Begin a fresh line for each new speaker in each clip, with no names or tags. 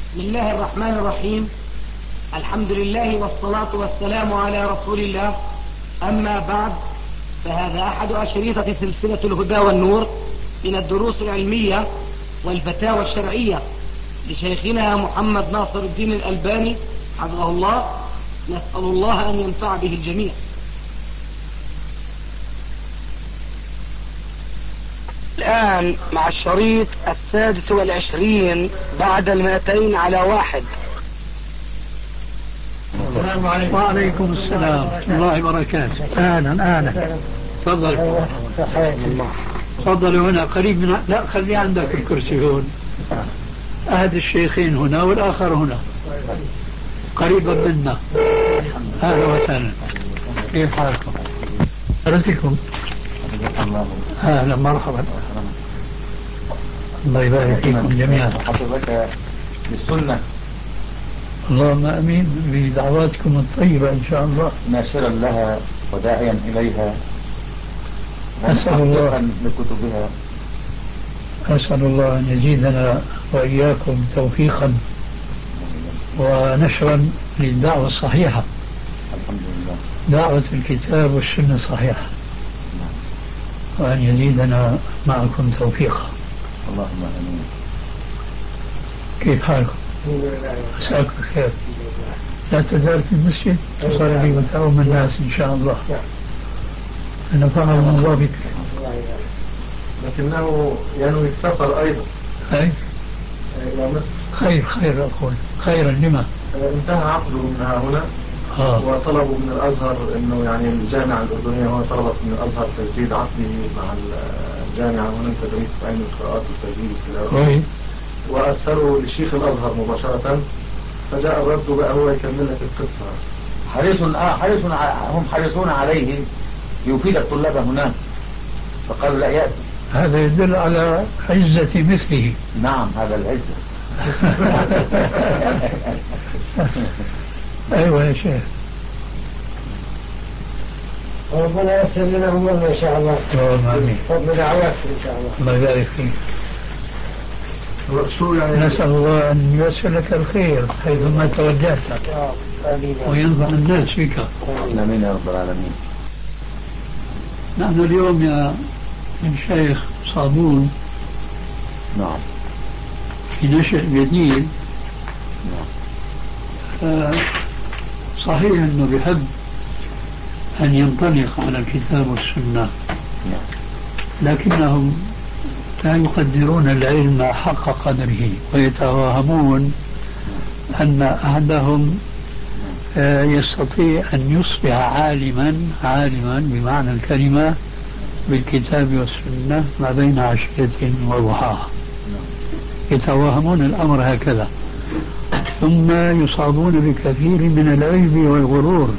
بسم الله الرحمن الرحيم. الحمد لله والصلاة والسلام على رسول الله. أما بعد، فهذا أحد أشريطة سلسلة الهدى والنور من الدروس العلمية والفتاوى الشرعية لشيخنا محمد ناصر الدين الألباني حفظه الله. نسأل الله أن ينفع به الجميع. الآن مع الشريط 26 بعد 201.
السلام عليكم. وعليكم السلام ورحمة الله وبركاته. أهلا. تفضل. تفضل هنا قريب من، لا خلي عندك الكرسي هون. أحد الشيخين هنا والآخر هنا قريبا منا. أهلا وسهلا. كيف حالكم؟ حالتكم؟ أهلا مرحبا. الله يبارك فيكم جميعا.
حفظك للسنة.
اللهم امين بدعواتكم الطيبة ان شاء الله.
ناشرا لها وداعيا اليها.
اسال الله
لكتبها.
اسال الله ان يزيدنا واياكم توفيقا ونشرا للدعوة الصحيحة.
الحمد لله.
دعوة الكتاب والسنة الصحيحة. وان يزيدنا معكم توفيقا.
اللهم امين.
كيف حالكم؟ مساكم الخير. لا تزال في المسجد تصلي وتعوم الناس ان شاء الله. نفعهم الله بك.
لكنه ينوي السفر ايضا.
اي
الى مصر.
خير اقول خيرا لما
انتهى عقده من هنا. وطلبوا من الازهر انه يعني الجامعه الاردنيه هو طلبت من الازهر تجديد عقده مع الجامعه هنا تدريس علم القراءات والتجويد والتلاوه. وارسلوا لشيخ الازهر مباشره، فجاء الرد بقى هو يكمل لك القصه.
هم حريصون عليه ليفيد الطلاب هناك، فقالوا لا يأتي.
هذا يدل على عزة مثله.
نعم هذا العزة.
أيوة يا شيخ.
ربنا يسر لنا أمورنا إن شاء الله. فضل دعواتك إن شاء الله.
الله يبارك فيك. نسأل الله أن ييسر لك الخير حيثما توجهت وينفع الناس بك.
آمين يا رب العالمين.
نحن اليوم يا الشيخ صابون
نعم
في نشأ جديد. صحيح أنه بحب أن ينطلق على الكتاب والسنة، لكنهم لا يقدرون العلم حق قدره ويتوهمون أن أحدهم يستطيع أن يصبح عالما بمعنى الكلمة بالكتاب والسنة ما بين عشية وضحاها. يتوهمون الأمر هكذا، ثم يصابون بكثير من العجب والغرور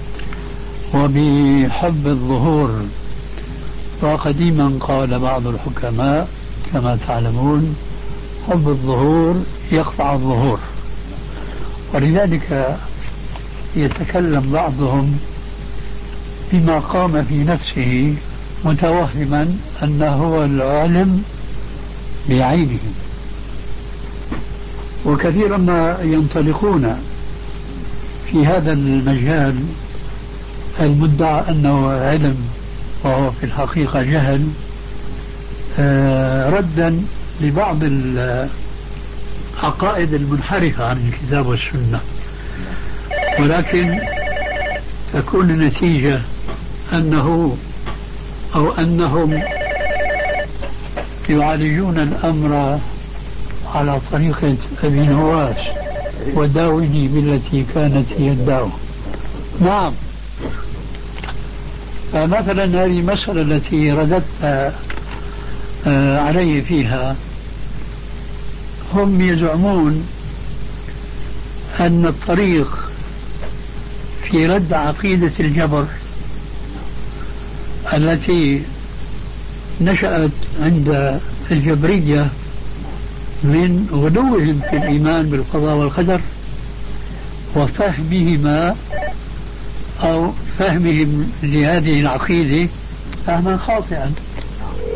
وبحب الظهور. وقديما قال بعض الحكماء كما تعلمون: حب الظهور يقطع الظهور. ولذلك يتكلم بعضهم بما قام في نفسه متوهما أنه هو العالم بعينه. وكثيرا ما ينطلقون في هذا المجال المدعى أنه علم وهو في الحقيقة جهل، ردا لبعض العقائد المنحرفة عن الكتاب والسنة. ولكن تكون النتيجة أنهم يعالجون الأمر على طريقة أبي نواس: وداوني بالتي كانت هي الداو. نعم. فمثلا هذه المسألة التي رددت علي فيها، هم يزعمون أن الطريق في رد عقيدة الجبر التي نشأت عند الجبرية من غلوهم في الإيمان بالقضاء والقدر وفهمهما أو فهمهم لهذه العقيدة فهما خاطئا،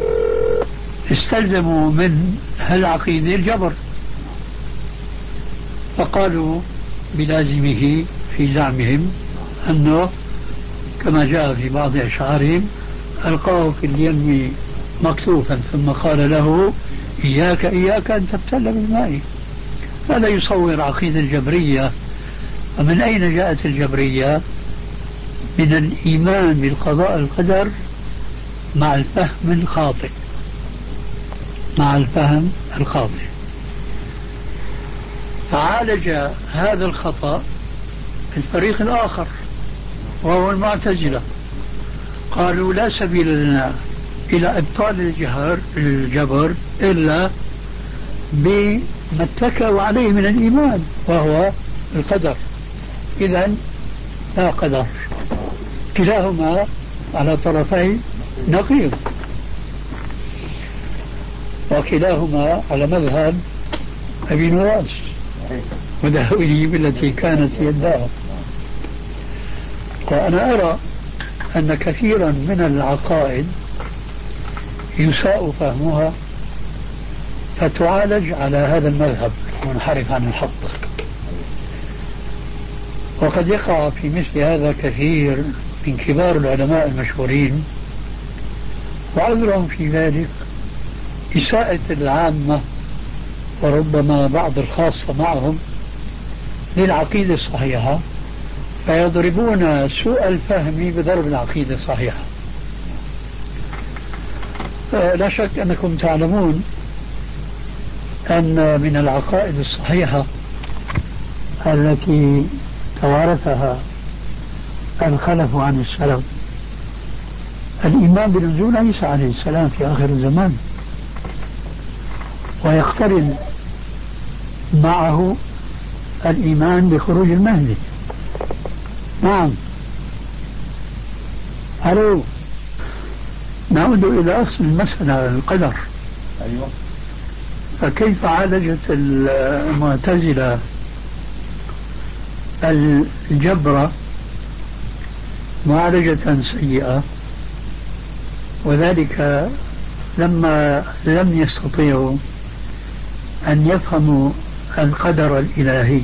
استلزموا من هالعقيدة الجبر. فقالوا بلازمه في زعمهم أنه كما جاء في بعض أشعارهم ألقاه في اليم مكتوفا ثم قال له إياك إياك أن تبتل بالماء. هذا يصور عقيدة الجبرية. ومن أين جاءت الجبرية؟ من الإيمان بالقضاء القدر مع الفهم الخاطئ، مع الفهم الخاطئ. فعالج هذا الخطأ في الفريق الآخر وهو المعتزلة. قالوا لا سبيل لنا إلى إبطال الجبر إلا بما اتكأوا عليه من الإيمان وهو القدر. إذن لا قدر. كلاهما على طرفي نقيض، وكلاهما على مذهب أبي نواس ودهويه التي كانت يداه. وأنا أرى أن كثيرا من العقائد يساء فهمها فتعالج على هذا المذهب منحرف عن الحق. وقد يقع في مثل هذا كثير من كبار العلماء المشهورين، وعذرهم في ذلك إساءة العامة وربما بعض الخاصة معهم للعقيدة الصحيحة، فيضربون سوء الفهم بضرب العقيدة الصحيحة. لا شك أنكم تعلمون أن من العقائد الصحيحة التي توارثها الخلف عن السلف الإيمان بنزول عيسى عليه السلام في آخر الزمان، ويقترن معه الإيمان بخروج المهدي. نعم. ألو. نعود إلى أصل المسألة القدر.
أيوة.
فكيف عالجت المعتزلة الجبر معالجة سيئة؟ وذلك لما لم يستطيعوا أن يفهموا القدر الإلهي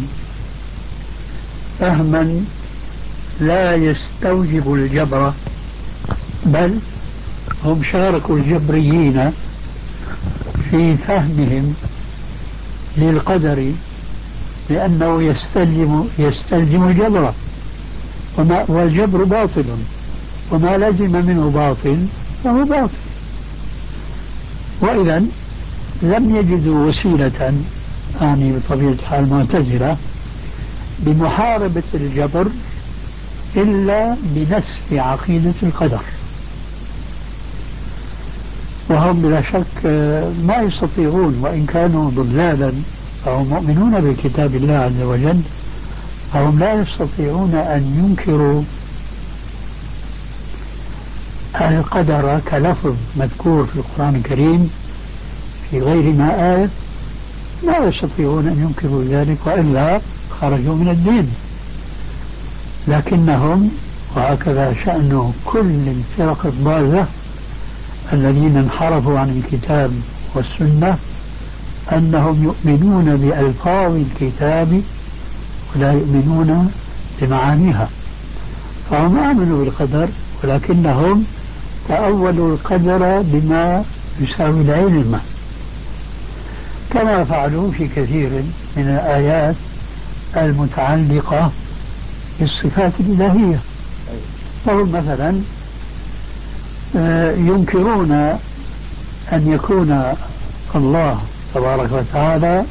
فهما لا يستوجب الجبر، بل هم شاركوا الجبريين في فهمهم للقدر لأنه يستلزم الجبر، والجبر باطل، وما لازم منه باطل فهو باطل. وإذا لم يجدوا وسيلة، يعني بطبيعة الحال المعتزلة، بمحاربة الجبر إلا بنسف عقيدة القدر. وهم بلا شك ما يستطيعون، وإن كانوا ضلالا فهم مؤمنون بكتاب الله عز وجل، فهم لا يستطيعون أن ينكروا القدر كلفظ مذكور في القرآن الكريم في غير ما آية، لا يستطيعون أن ينكروا ذلك، وإلا خرجوا من الدين. لكنهم، وهكذا شأن كل الفرق الضالة الذين انحرفوا عن الكتاب والسنة، أنهم يؤمنون بألفاظ الكتاب ولا يؤمنون بمعانيها. فهم آمنوا بالقدر ولكنهم تأولوا القدر بما يساوي العلم، كما فعلوا في كثير من الآيات المتعلقة بالصفات الإلهية. فهم مثلا ينكرون أن يكون الله تبارك وتعالى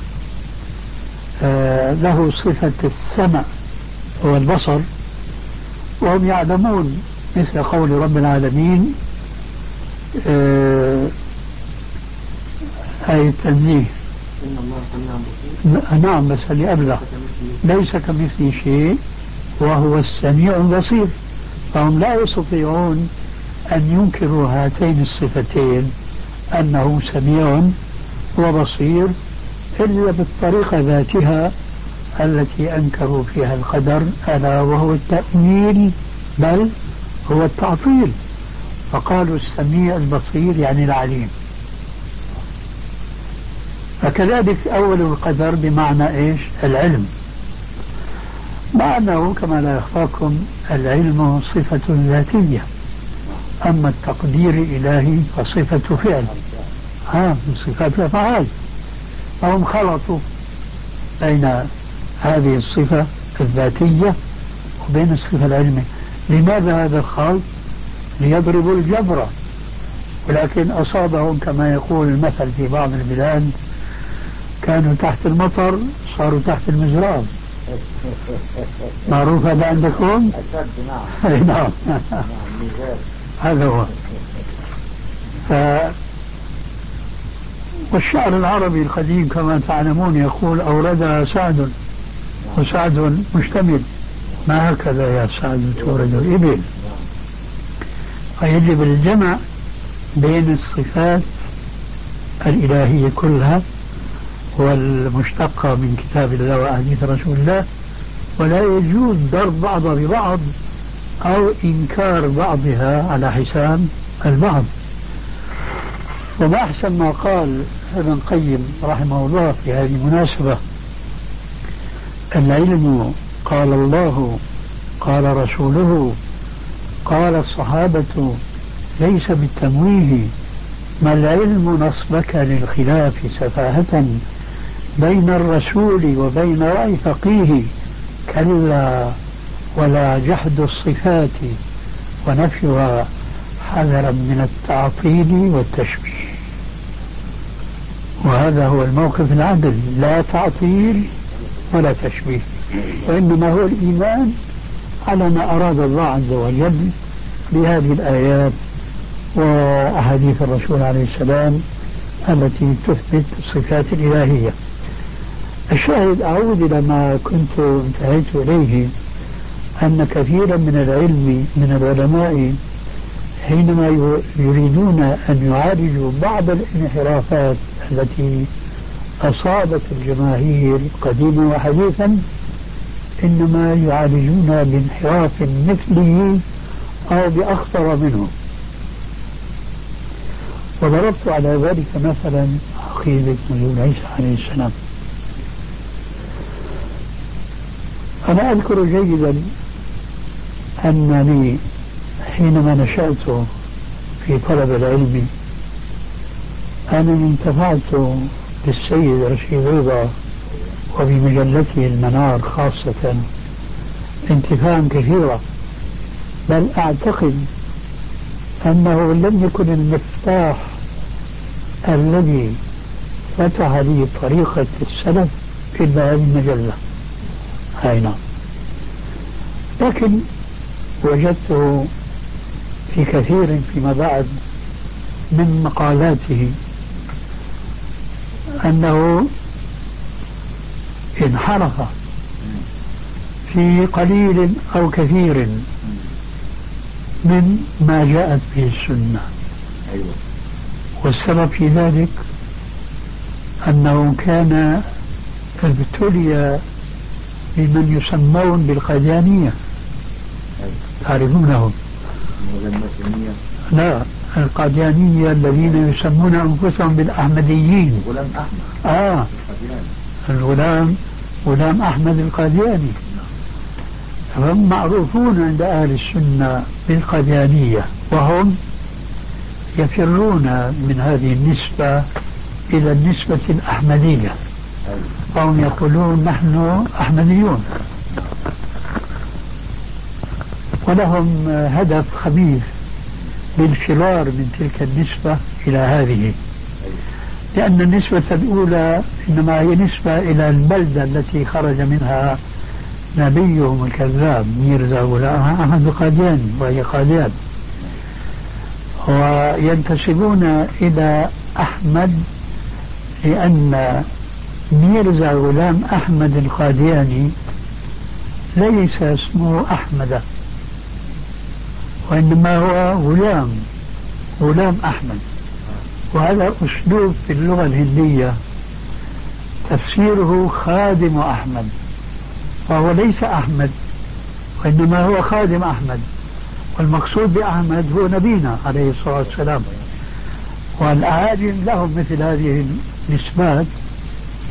له صفة السمع والبصر، وهم يعلمون مثل قول رب العالمين آية التنزيه
إن الله سميع بصير.
نعم، بس اللي قبله ليس كمثله شيء وهو السميع البصير. فهم لا يستطيعون أن ينكروا هاتين الصفتين، أنه سميع وبصير، إلا بالطريقة ذاتها التي أنكروا فيها القدر، ألا وهو التأويل، بل هو التعطيل. فقالوا السميع البصير يعني العليم. فكذلك أول القدر بمعنى إيش؟ العلم، مع أنه كما لا يخفاكم العلم صفة ذاتية، أما التقدير الإلهي فصفة فعل من صفات الأفعال، فهم خلطوا بين هذه الصفة الذاتية وبين الصفة العلمية. لماذا هذا الخلط؟ ليضربوا الجبر، ولكن أصابهم كما يقول المثل في بعض البلاد، كانوا تحت المطر صاروا تحت المزراب. معروف هذا عندكم؟ نعم. هذا هو. والشعر العربي القديم كما تعلمون يقول أوردها سعد وسعد مشتمل، ما هكذا يا سعد تورد الإبل. فيجب الجمع بين الصفات الإلهية كلها والمشتقة من كتاب الله وأحاديث رسول الله، ولا يجوز ضرب بعضها ببعض أو إنكار بعضها على حساب البعض. وما أحسن ما قال ابن القيم رحمه الله في هذه المناسبة: العلم قال الله قال رسوله قال الصحابة ليس بالتمويه، ما العلم نصبك للخلاف سفاهة بين الرسول وبين رأي فقيه، كلا ولا جحد الصفات ونفيها حذرا من التعطيل والتشبيه. وهذا هو الموقف العدل، لا تعطيل ولا تشبيه، وإنما هو الإيمان على ما أراد الله عز وجل بهذه الآيات وأحاديث الرسول عليه السلام التي تثبت الصفات الإلهية. الشاهد، أعود إلى ما كنت انتهيت إليه، أن كثيرا من العلم من العلماء حينما يريدون أن يعالجوا بعض الانحرافات التي أصابت الجماهير قديما وحديثا، إنما يعالجون بانحراف مثله أو بأخطر منه. وضربت على ذلك مثلا عقيدة نزول عيسى عليه السلام. أنا أذكر جيدا أنني حينما نشأت في طلب العلم أنا انتفعت بالسيد رشيد رضا وبمجلته المنار خاصة انتفاعا كثيرا، بل أعتقد أنه لم يكن المفتاح الذي فتح لي طريقة السلف إلا هذه المجلة. نعم. لكن وجدته في كثير فيما بعد من مقالاته أنه انحرف في قليل أو كثير من ما جاءت به السنة. والسبب في ذلك أنه كان ابتلي بمن يسمون بالقاديانية، تعرفونهم؟ لا، القاديانية الذين يسمون أنفسهم بالأحمديين. غلام أحمد القادياني، هم معروفون عند أهل السنة بالقاديانية، وهم يفرون من هذه النسبة إلى النسبة الأحمدية، وهم يقولون نحن أحمديون، ولهم هدف خبيث بالفرار من تلك النسبة إلى هذه، لأن النسبة الأولى إنما هي نسبة إلى البلدة التي خرج منها نبيهم الكذاب ميرزا غلام أحمد القادياني، وهي قاديان، وينتسبون إلى أحمد لأن ميرزا غلام أحمد القادياني ليس اسمه أحمد، وإنما هو غلام أحمد. وهذا أسلوب في اللغة الهندية تفسيره خادم أحمد، فهو ليس أحمد وإنما هو خادم أحمد، والمقصود بأحمد هو نبينا عليه الصلاة والسلام. والأعاجم لهم مثل هذه النسبات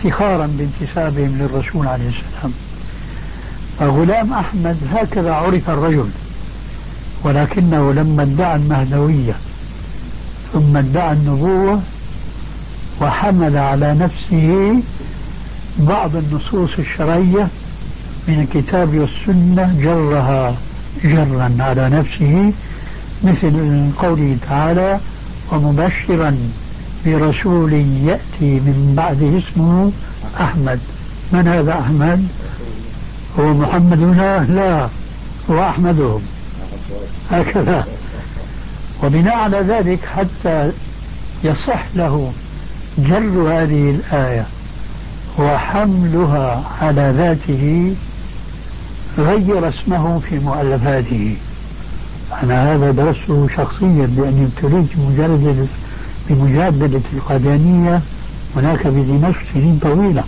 افتخارا بانتسابهم للرسول عليه السلام. فغلام أحمد هكذا عرف الرجل، ولكنه لما ادعى المهدوية ثم ادعى النبوة وحمل على نفسه بعض النصوص الشرعية من الكتاب والسنة جرها جرا على نفسه، مثل قوله تعالى: ومبشرا برسول يأتي من بعده اسمه أحمد. من هذا أحمد؟ هو محمد هنا؟ لا، هو أحمدهم هكذا. وبناء على ذلك حتى يصح له جر هذه الآية وحملها على ذاته غير اسمه في مؤلفاته. أنا هذا درسته شخصيا لأني ابتليت بمجادلة القادانية هناك بدمشق سنين طويلة.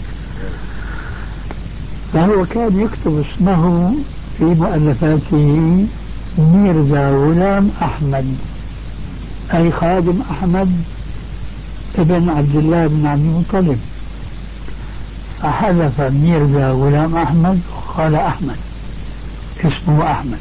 فهو كان يكتب اسمه في مؤلفاته ميرزا غلام أحمد، أي خادم أحمد ابن عبد الله بن عبد المطلب، فحذف ميرزا غلام أحمد وقال أحمد، اسمه أحمد،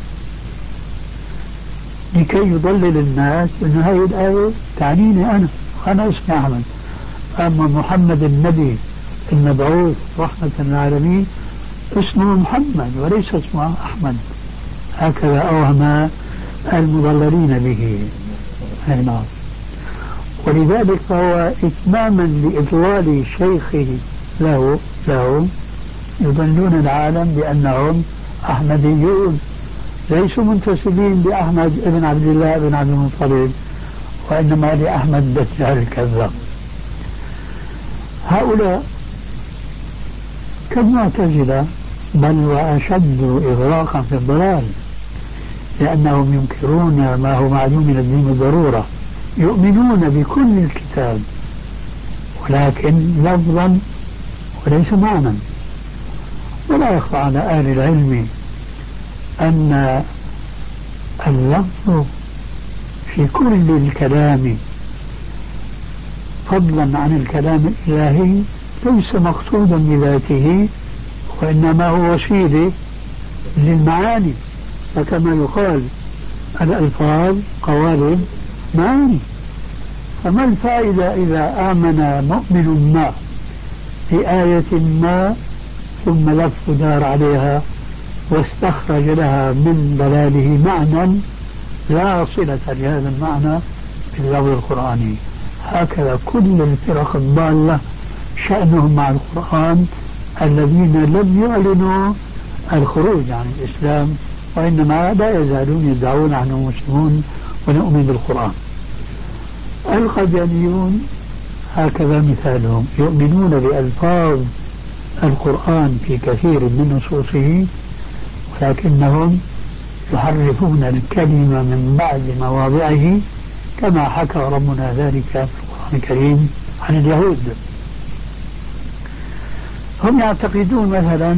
لكي يضلل الناس أن هذه الآية تعنيني أنا اسمي أحمد. أما محمد النبي المبعوث رحمة للعالمين اسمه محمد وليس اسمه أحمد. هكذا أوهم المضللين به. نعم. ولذلك فهو إتماما لإضلال شيخه له يضلون العالم بأنهم أحمديون ليسوا منتسبين بأحمد ابن عبد الله بن عبد المطلب، وإنما لأحمد دجال الكذاب. هؤلاء كالمعتزلة بل وأشد إغراقا في الضلال، لأنهم ينكرون ما هو معلوم من الدين بالضرورة، يؤمنون بكل الكتاب ولكن لفظا وليس معنى. ولا يخفى على أهل العلم أن اللفظ في كل الكلام فضلا عن الكلام الإلهي ليس مقصودا بذاته، وإنما هو وسيلة للمعاني. فكما يقال الألفاظ قوالب معاني. فما الفائدة إذا آمن مؤمن ما بآية ما ثم لف دار عليها واستخرج لها من ضلاله معنى لا صلة لهذا المعنى باللفظ القرآني؟ هكذا كل الفرق الضالة شأنهم مع القرآن الذين لم يعلنوا الخروج عن الإسلام، وإنما لا يزالون يدعون أنهم مسلمون ونؤمن بالقرآن. القاديانيون هكذا مثالهم، يؤمنون بألفاظ القرآن في كثير من نصوصه، ولكنهم يحرفون الكلمة من بعد مواضعه كما حكى ربنا ذلك في القرآن الكريم عن اليهود. هم يعتقدون مثلا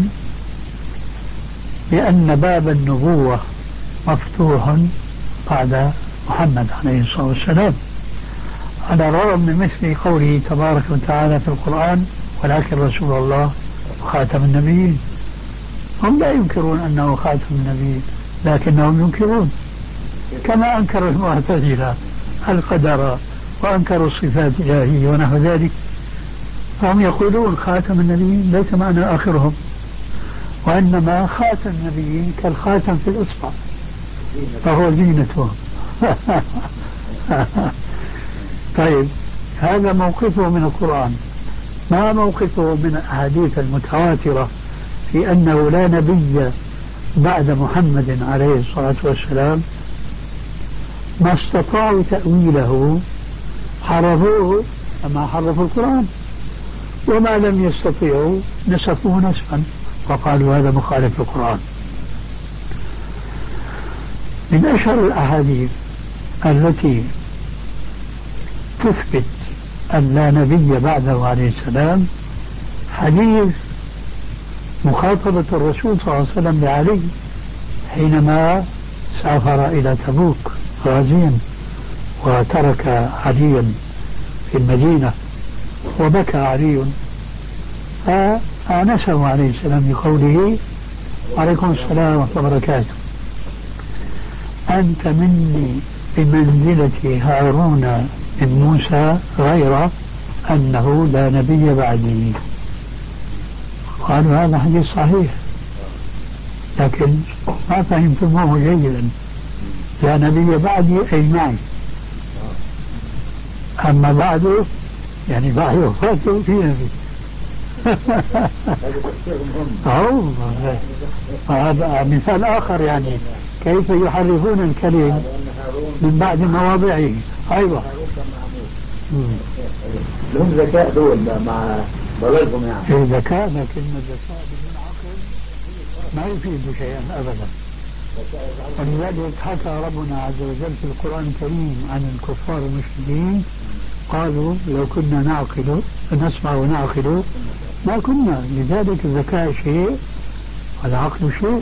بأن باب النبوة مفتوح بعد محمد عليه الصلاة والسلام، على الرغم من مثل قوله تبارك وتعالى في القرآن: ولكن رسول الله خاتم النبيين. هم لا ينكرون أنه خاتم النبيين، لكنهم ينكرون كما أنكر المعتزلة القدر وأنكروا الصفات الإلهية ونحو ذلك. فهم يقولون خاتم النبيين ليس معنى آخرهم، وإنما خاتم النبيين كالخاتم في الإصبع فهو زينتهم. طيب، هذا موقفه من القرآن. ما موقفه من الأحاديث المتواترة في أنه لا نبي بعد محمد عليه الصلاة والسلام؟ ما استطاعوا تأويله حرفوه كما حرفوا القرآن، وما لم يستطيعوا نسفوه نسفا وقالوا هذا مخالف للقرآن. من أشهر الأحاديث التي تثبت أن لا نبي بعده عليه السلام حديث مخاطبة الرسول صلى الله عليه وسلم لعلي حينما سافر إلى تبوك غازيا وترك عليا في المدينة، وبكى علي فآنسه عليه السلام بقوله: وعليكم السلام ورحمة الله وبركاته، أنت مني بمنزلة هارون من موسى، غير أنه لا نبي بعدي. قالوا هذا حديث صحيح، لكن ما فهمتموه جيدا. لا نبي بعدي أي معي، أما بعده يعني بعد وفاته في نبي. هذا مثال آخر، يعني كيف يحرفون الكلم من بعد مواضعه. أيوة،
لهم ذكاء دول مع ضلالهم يعني.
ذكاء، لكن الذكاء بدون عقل ما يفيد شيئا أبدا. ولذلك حكى ربنا عز وجل في القرآن الكريم عن الكفار المشركين، قالوا لو كنا نعقل نسمع ونعقل ما كنا. لذلك الذكاء شيء والعقل شيء.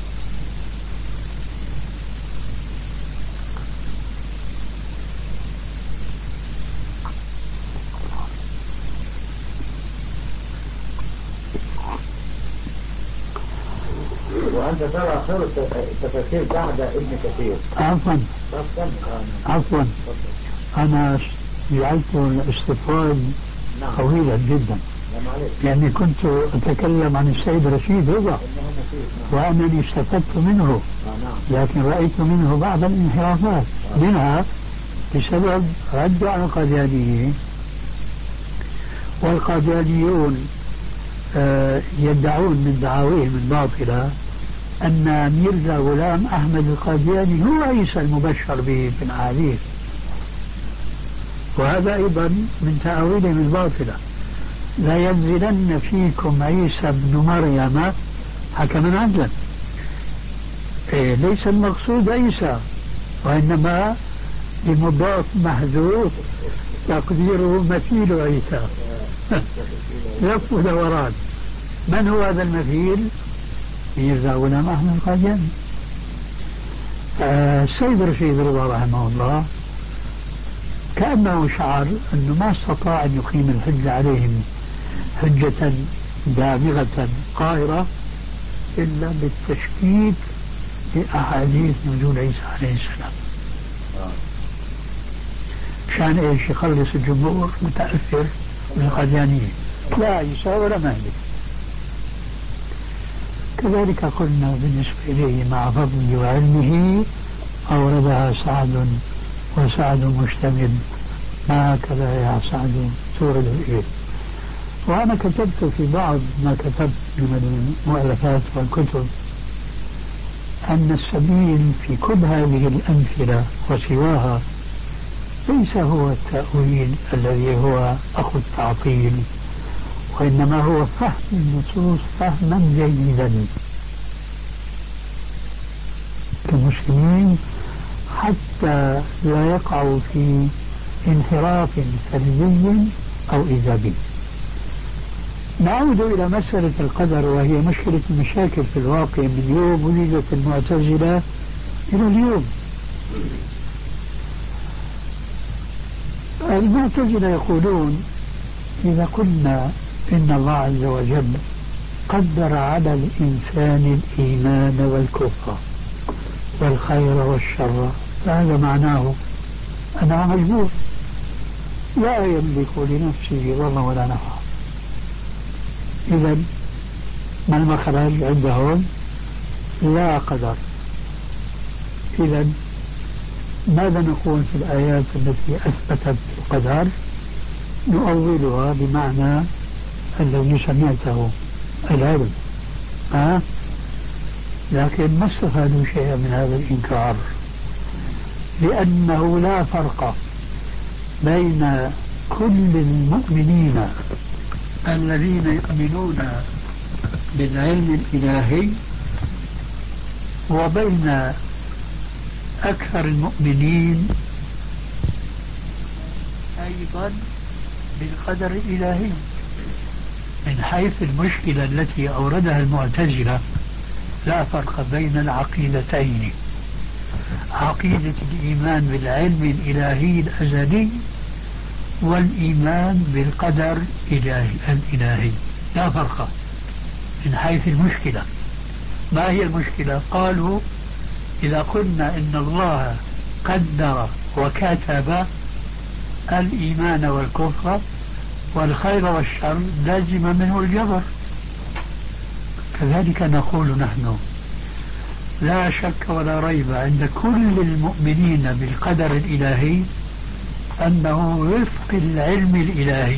وأنت ترى خير التفاسير بعد ابن كثير.
عفوا أنا جعلت الاستطراد طويلا جدا، لأني كنت أتكلم عن السيد رشيد رضا وأنني استفدت منه، لكن رأيت منه بعض الانحرافات، منها بسبب رد على القاديانيين. والقاديانيون يدعون من دعاويهم الباطلة أن ميرزا غلام أحمد القادياني هو عيسى المبشر به في الأحاديث، وهذا أيضا من تأويلهم الباطلة. لا ينزلن فيكم عيسى ابن مريم حكما عدلا. ليس المقصود عيسى، وإنما بمضاف محذوف تقديره مثيل عيسى. لف ودوران. من هو هذا المثيل؟ ميرزا غلام أحمد القادياني. السيد رشيد رضا رحمه الله كأنه شعر أنه ما استطاع أن يقيم الحجة عليهم حجة دامغة قاهرة إلا بالتشكيك في أحاديث نزول عيسى عليه السلام. مشان إيش؟ يخلص الجمهور متأثر بالقاديانية، لا عيسى ولا مهدي. كذلك قلنا بالنسبة إليه مع فضله وعلمه أوردها سعد، وسعد مشتمل، ما هكذا يا سعد تورد الإبل. وأنا كتبت في بعض ما كتبت من المؤلفات والكتب أن السبيل في كل هذه الأمثلة وسواها ليس هو التأويل الذي هو أخو التعطيل، وإنما هو فهم النصوص فهما جيدا كمسلمين حتى لا يقعوا في انحراف سلبي أو إيجابي. نعود إلى مسألة القدر، وهي مشكلة المشاكل في الواقع من يوم ولدت المعتزلة إلى اليوم. المعتزلة يقولون إذا قلنا إن الله عز وجل قدر على الإنسان الإيمان والكفر والخير والشر، فهذا معناه أنه مجبور لا يملك لنفسه ضرا ولا نفعا. إذا ما المخرج عندهم؟ لا قدر. إذا ماذا نقول في الآيات التي أثبتت القدر؟ نؤولها بمعنى الذي سمعته العلم، لكن ما استفادوا شيئا من هذا الإنكار، لأنه لا فرق بين كل المؤمنين الذين يؤمنون بالعلم الإلهي وبين أكثر المؤمنين أيضا بالقدر الإلهي. من حيث المشكلة التي أوردها المعتزلة لا فرق بين العقيدتين، عقيدة الإيمان بالعلم الإلهي الأزلي والإيمان بالقدر الإلهي. لا فرق من حيث المشكلة. ما هي المشكلة؟ قالوا إذا قلنا إن الله قدر وكتب الإيمان والكفر والخير والشر لازم منه الجبر. كذلك نقول نحن لا شك ولا ريب عند كل المؤمنين بالقدر الإلهي أنه وفق العلم الإلهي.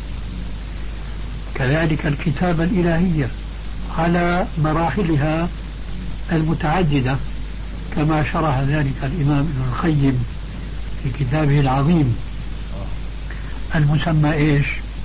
كذلك الكتابة الإلهية على مراحلها المتعددة كما شرح ذلك الإمام ابن القيم في كتابه العظيم المسمى إيش؟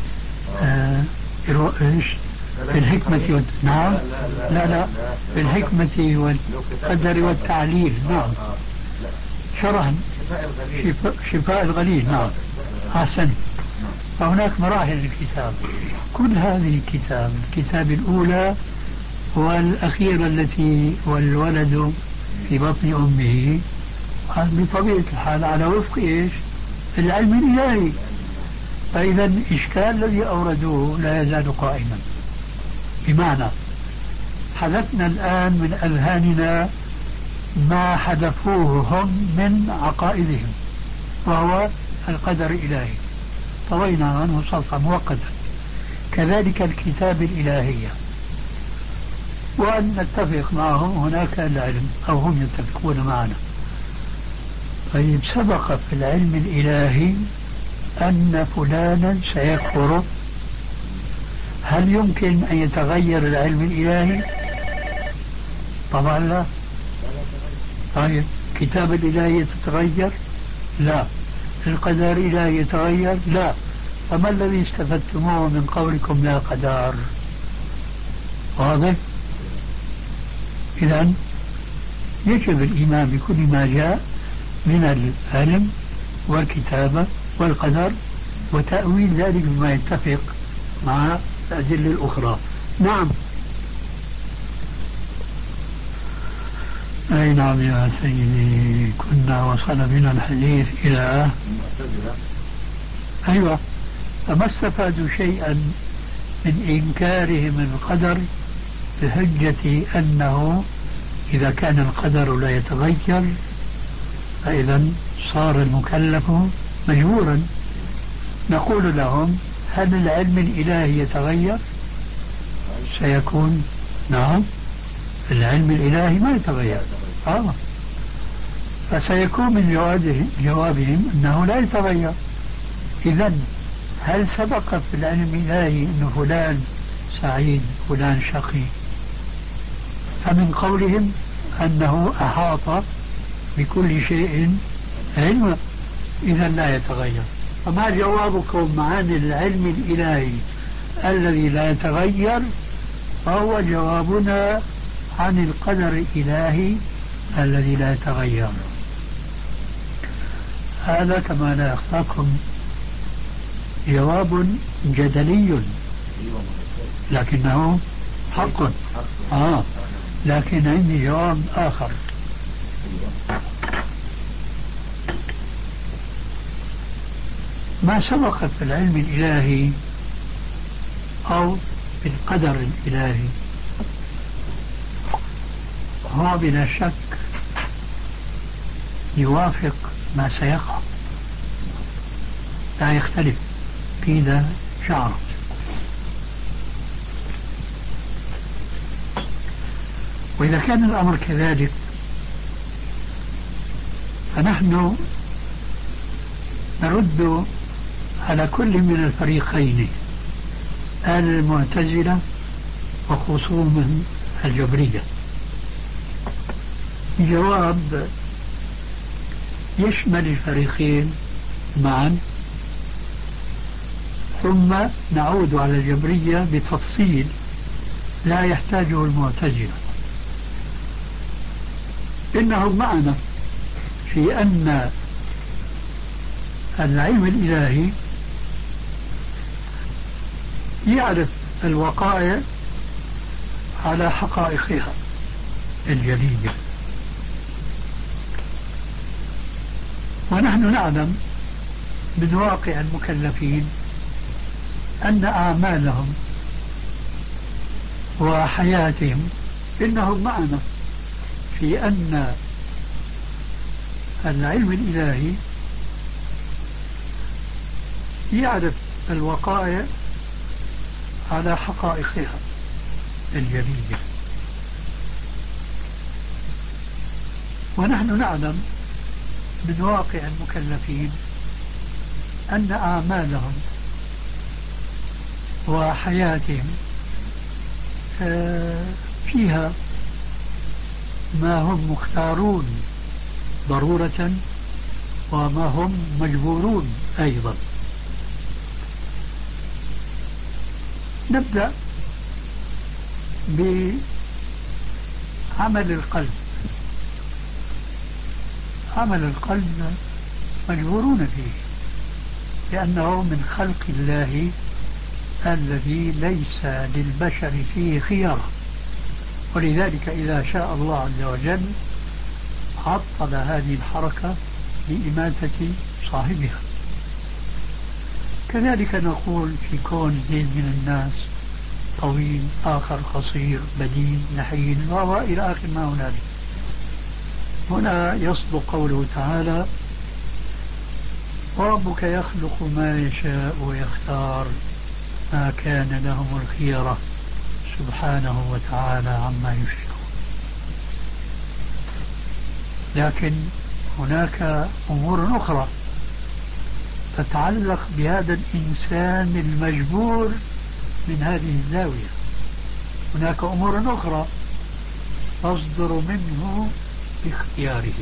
إيش؟ في الحكمة نعم لا في الحكمة والقدر والتعليل. نعم شرح شفاء الغليل. نعم أحسن. فهناك مراحل الكتاب. كل هذه الكتاب الأولى والأخيرة التي والولد في بطن أمه بطبيعة الحال على وفق إيش؟ العلم الإلهي. فإذا الإشكال الذي أوردوه لا يزال قائما. بمعنى حذفنا الآن من أذهاننا ما حذفوه هم من عقائدهم وهو القدر الإلهي، طوينا عنه صفحة مؤقتا. كذلك الكتاب الإلهية، وأن نتفق معهم هناك العلم أو هم يتفقون معنا. طيب سبق في العلم الإلهي أن فلانا سيكفر، هل يمكن أن يتغير العلم الإلهي؟ طبعا لا. طيب كتاب الإلهي تتغير؟ لا. القدر الإلهي يتغير؟ لا. فما الذي استفدتموه من قولكم لا قدر؟ واضح؟ إذن يجب الإيمان بكل ما جاء من العلم والكتابة والقدر وتأويل ذلك بما يتفق مع الأدلة الأخرى. نعم. أي نعم يا سيدي، كنا وصل بنا الحديث إلى أيوة. فما استفادوا شيئا من إنكارهم القدر بحجة أنه إذا كان القدر لا يتغير فإذا صار المكلف مجبورا. نقول لهم هل العلم الإلهي يتغير؟ سيكون نعم، العلم الإلهي ما يتغير. فسيكون من جوابهم أنه لا يتغير. إذن هل سبق في العلم الإلهي أن فلان سعيد فلان شقي؟ فمن قولهم أنه أحاط بكل شيء علما، إذا لا يتغير. فما جوابكم عن العلم الإلهي الذي لا يتغير؟ فهو جوابنا عن القدر الإلهي الذي لا يتغير. هذا كما لا يخفاكم جواب جدلي لكنه حق. لكن عندي جواب آخر. ما سبق في العلم الإلهي أو في القدر الإلهي هو بلا شك يوافق ما سيقع، لا يختلف كذا شعره. وإذا كان الأمر كذلك فنحن نرد على كل من الفريقين، المعتزلة وخصومهم الجبرية، جواب يشمل الفريقين معا، ثم نعود على الجبرية بتفصيل لا يحتاجه المعتزلة. إنهم معنا في أن العلم الإلهي يعرف الوقائع على حقائقها الجلية، ونحن نعلم من واقع المكلفين أن أعمالهم وحياتهم إنهم معنا في أن العلم الإلهي يعرف الوقائع على حقائقها الجلية، ونحن نعلم من واقع المكلفين أن أعمالهم وحياتهم فيها ما هم مختارون ضرورة وما هم مجبورون أيضا. نبدأ بعمل القلب. عمل القلب مجبورون فيه لأنه من خلق الله الذي ليس للبشر فيه خيار، ولذلك إذا شاء الله عز وجل عطل هذه الحركة لإماتة صاحبها. كذلك نقول في كون زيد من الناس طويل، آخر قصير، بدين، نحيل، وإلى آخر ما هنالك. هنا يصدق قوله تعالى: وربك يخلق ما يشاء ويختار ما كان لهم الخيرة سبحانه وتعالى عما يشركون. لكن هناك أمور أخرى تتعلق بهذا الإنسان المجبور من هذه الزاوية. هناك أمور أخرى تصدر منه باختياره.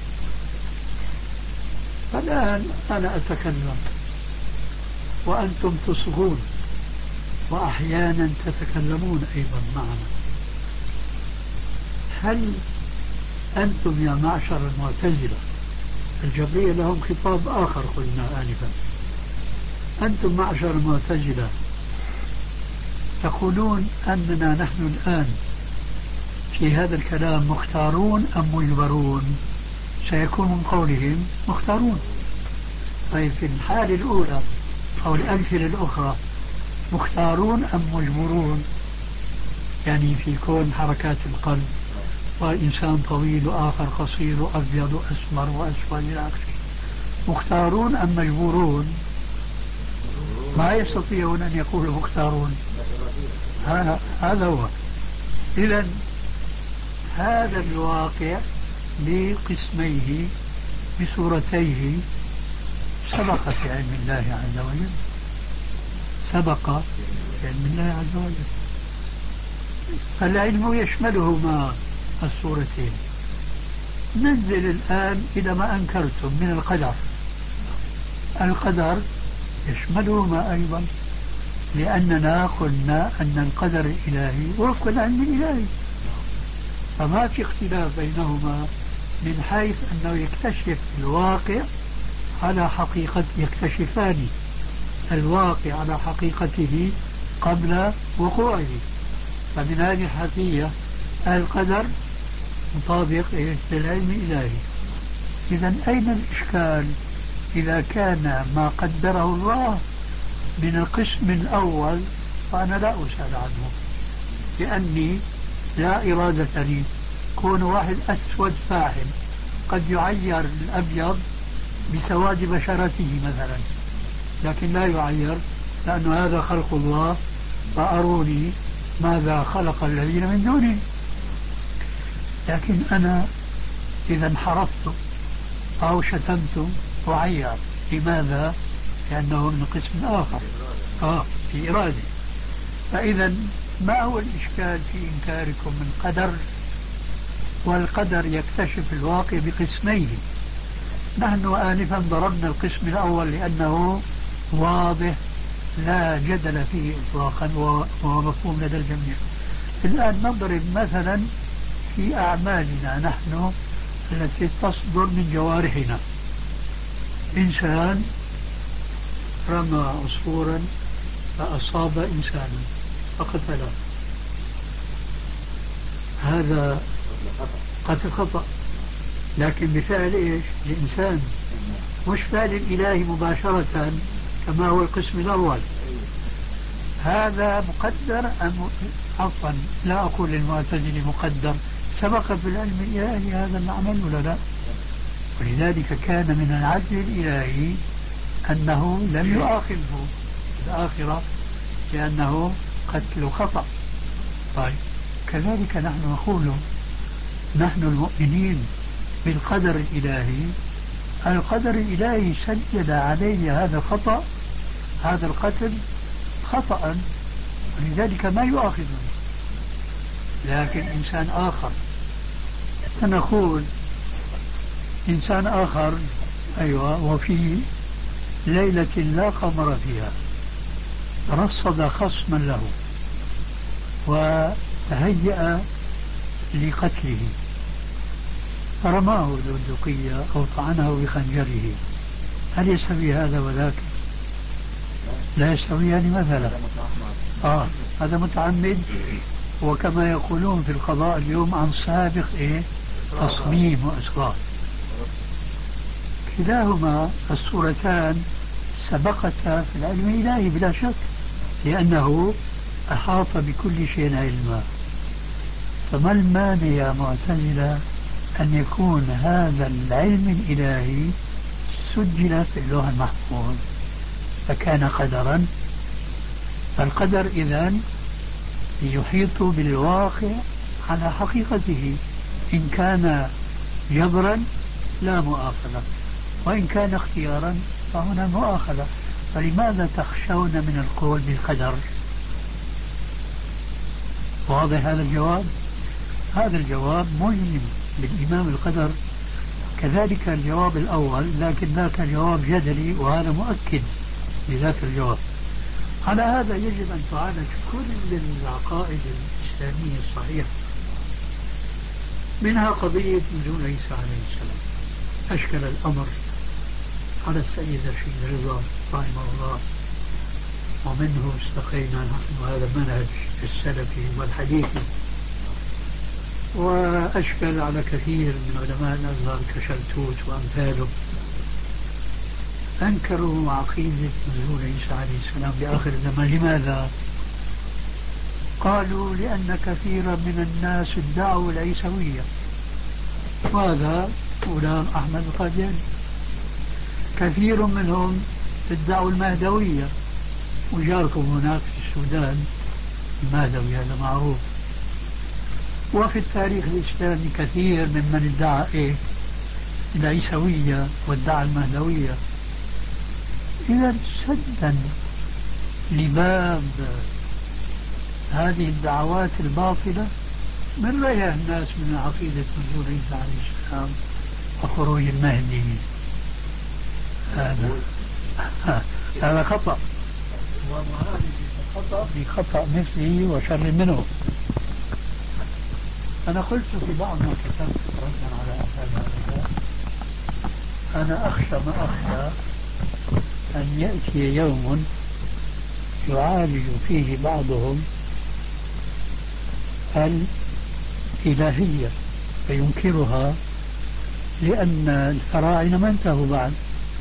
فالآن أنا أتكلم وأنتم تصغون وأحيانا تتكلمون أيضا معنا. هل أنتم يا معشر المعتزلة، الجبرية لهم خطاب آخر قلنا آنفا، أنتم معشر المعتزلة تقولون أننا نحن الآن في هذا الكلام مختارون أم مجبرون؟ سيكون من قولهم مختارون. طيب في الحالة الأولى أو الأمثلة الأخرى مختارون أم مجبرون؟ يعني في كون حركات القلب وإنسان طويل وآخر قصير وأبيض وأسمر وأسود إلى آخره، مختارون أم مجبورون؟ ما يستطيعون أن يقولوا مختارون. هذا هو. إذن هذا الواقع بقسميه بصورتيه سبق في علم الله عز وجل، سبق في علم الله عز وجل. فالعلم يشملهما الصورتين. ننزل الآن إلى ما أنكرتم من القدر. القدر يشملهما أيضا، لأننا قلنا أن القدر الإلهي وفق العلم الإلهي، فما في اختلاف بينهما من حيث أنه يكتشف الواقع على حقيقة، يكتشفان الواقع على حقيقته قبل وقوعه. فمن هذه الحيثية القدر مطابق للعلم الإلهي. إذا أين الإشكال إذا كان ما قدره الله من القسم الأول؟ فأنا لا أسأل عنه، لأني لا إرادة لي. كون واحد أسود فاحم قد يعير الأبيض بسواد بشرته مثلا، لكن لا يعير لأن هذا خلق الله، فأروني ماذا خلق الذين من دونه. لكن أنا إذا انحرفت أو شتمت أعير. لماذا؟ لأنه من قسم آخر في إرادة. فإذا ما هو الإشكال في إنكاركم من قدر؟ والقدر يكتشف الواقع بقسميه. نحن آنفا ضربنا القسم الأول لأنه واضح لا جدل فيه إطلاقا وهو مفهوم لدى الجميع. الآن نضرب مثلا في أعمالنا نحن التي تصدر من جوارحنا. إنسان رمى عصفورا فأصاب إنسانا فقتله، هذا قتل خطأ، لكن بفعل إيش؟ الإنسان، مش فعل الإله مباشرة كما هو القسم الأول. هذا مقدر أم عفوا لا أقول المعتزلي مقدر، سبق في العلم الإلهي هذا العمل ولا لا؟ ولذلك كان من العدل الإلهي أنه لم يؤاخذه في الآخرة لأنه قتل خطأ. طيب كذلك نحن نقول نحن المؤمنين بالقدر الإلهي، القدر الإلهي سجل عليه هذا الخطأ، هذا القتل خطأ، ولذلك ما يؤاخذني. لكن إنسان آخر، سنقول إنسان آخر أيوة، وفي ليلة لا قمر فيها رصد خصما له وتهيأ لقتله، فرماه بالبندقية أو طعنه بخنجره، هل يستوي هذا وذاك؟ لا يستويان مثلا. هذا متعمد، وكما يقولون في القضاء اليوم عن سابق تصميم وإصرار. كلاهما الصورتان سبقتا في العلم الإلهي بلا شك، لأنه أحاط بكل شيء علما. فما المانع يا معتزلة أن يكون هذا العلم الإلهي سجل في اللوح المحفوظ فكان قدرا؟ فالقدر إذن يحيط بالواقع على حقيقته، إن كان جبرا لا مؤاخذة، وإن كان اختيارا فهنا مؤاخذة. فلماذا تخشون من القول بالقدر؟ واضح هذا الجواب؟ هذا الجواب ملزم بالإيمان بالقدر، كذلك الجواب الأول، لكن ذاك الجواب جدلي وهذا مؤكد لذاك الجواب. على هذا يجب أن تعالج كل العقائد الإسلامية الصحيحة، منها قضية نزول عيسى عليه السلام. أشكل الأمر على السيد رشيد رضا رحمه الله، ومنه استقينا نحن هذا المنهج السلفي والحديثي، وأشكل على كثير من علماء الأزهر كشلتوت وأمثاله، أنكروا عقيدة نزول عيسى عليه السلام بآخر الزمان. لماذا؟ قالوا لأن كثيرا من الناس ادعوا العيسوية، وهذا غلام أحمد القادياني. كثير منهم ادعوا المهدوية، وجاركم هناك في السودان المهدوي هذا معروف. وفي التاريخ الإسلامي كثير ممن ادعى العيسوية وادعى المهدوية. إذا سدا لباب هذه الدعوات الباطلة من رأي الناس من عقيدة نزول عيسى عليه السلام وخروج المهدي. هذا خطأ، ومعالج الخطأ بخطأ مثله وشر منه. أنا قلت في بعض ما كتبت ردا على هذا، أنا أخشى ما أخشى أن يأتي يوم يعالج فيه بعضهم الإلهية فينكرها، لأن الفراعنة ما انتهوا بعد،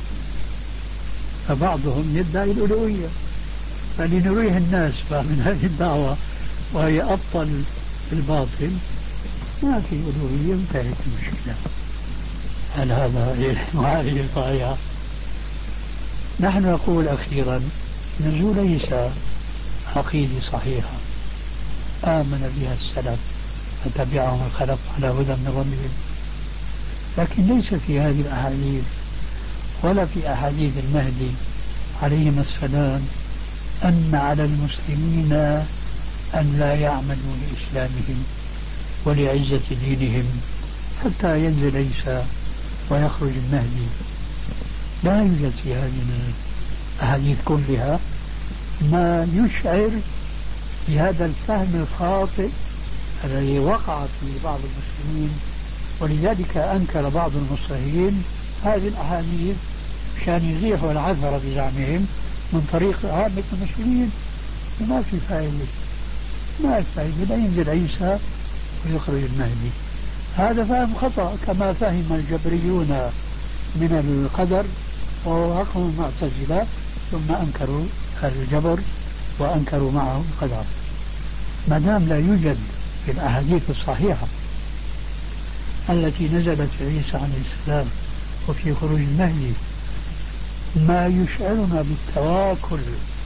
فبعضهم يدعي الألوهية، فلنريه الناس من هذه الدعوة وهي أبطل الباطل، ما في ألوهية، انتهت المشكلة. هل هذا معالجة صحيحة؟ نحن نقول أخيرا نزول عيسى عقيدة صحيحة آمن بها السلف فتبعهم الخلف على هدى من ربهم، لكن ليس في هذه الأحاديث ولا في أحاديث المهدي عليهم السلام أن على المسلمين أن لا يعملوا لإسلامهم ولعزة دينهم حتى ينزل عيسى ويخرج المهدي. لا يوجد في هذه الأحاديث كلها ما يشعر بهذا الفهم الخاطئ الذي وقع في بعض المسلمين، ولذلك أنكر بعض المصلحين هذه الأحاديث مشان يزيحوا العثرة بزعمهم من طريق عامة المسلمين. ما في فائدة، ما في فائدة، لا ينزل عيسى ويخرج المهدي. هذا فهم خطأ كما فهم الجبريون من القدر ووافقهم المعتزلة، ثم أنكروا الجبر وأنكروا معه القدر. ما دام لا يوجد في الأحاديث الصحيحة التي نزلت في عيسى عليه السلام وفي خروج المهدي ما يشعرنا بالتواكل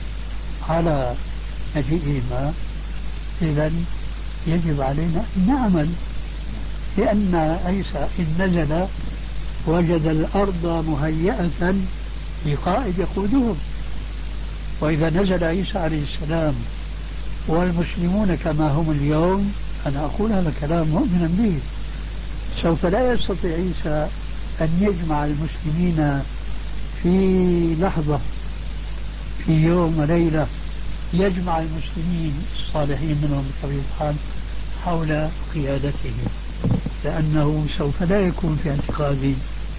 على مجيئهما، إذا يجب علينا أن نعمل، لأن عيسى إن نزل وجد الأرض مهيئة لقائد يقودهم، وإذا نزل عيسى عليه السلام والمسلمون كما هم اليوم، أنا أقول هذا كلام مؤمنا به، سوف لا يستطيع عيسى أن يجمع المسلمين في لحظة، في يوم وليلة، يجمع المسلمين الصالحين منهم بطبيعة الحال حول قيادته، لأنه سوف لا يكون في اعتقادي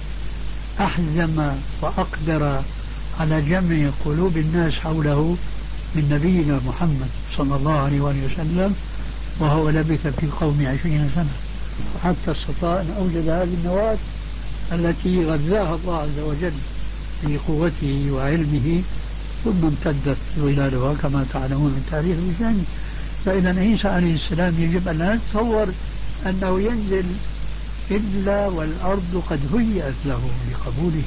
أحزم وأقدر على جمع قلوب الناس حوله من نبينا محمد صلى الله عليه وآله وسلم، وهو لبث في القوم 20 سنة حتى استطاع أن أوجد هذه النواة التي غذاها الله عز وجل بقوته وعلمه، ثم امتدت ظلالها كما تعلمون من تاريخ الإسلام. فإذا عيسى عليه السلام يجب أن لا نتصور أنه ينزل إلا والأرض قد هيئت له لقبوله.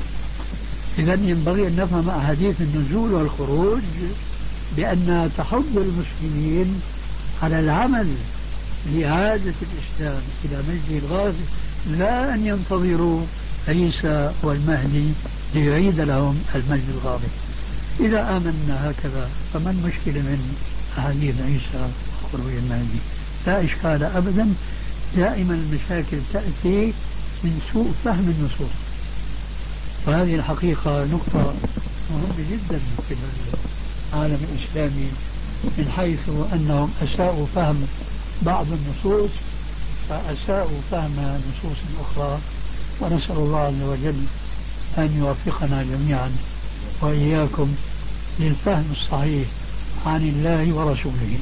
إذا ينبغي أن نفهم أحاديث النزول والخروج بأنها تحض المسلمين على العمل لإعادة الإسلام إلى مجده الغاية، لا أن ينتظروا عيسى والمهدي ليعيد لهم المجد الغاضب. إذا آمنا هكذا فما المشكلة من أحاديث عيسى وخروج المهدي؟ لا إشكال أبدا. دائما المشاكل تأتي من سوء فهم النصوص، وهذه الحقيقة نقطة مهمة جدا في العالم الإسلامي، من حيث أنهم أساءوا فهم بعض النصوص فأساءوا فهم نصوص أخرى، ونسأل الله عز وجل أن يوفقنا جميعا وإياكم للفهم الصحيح عن الله ورسوله.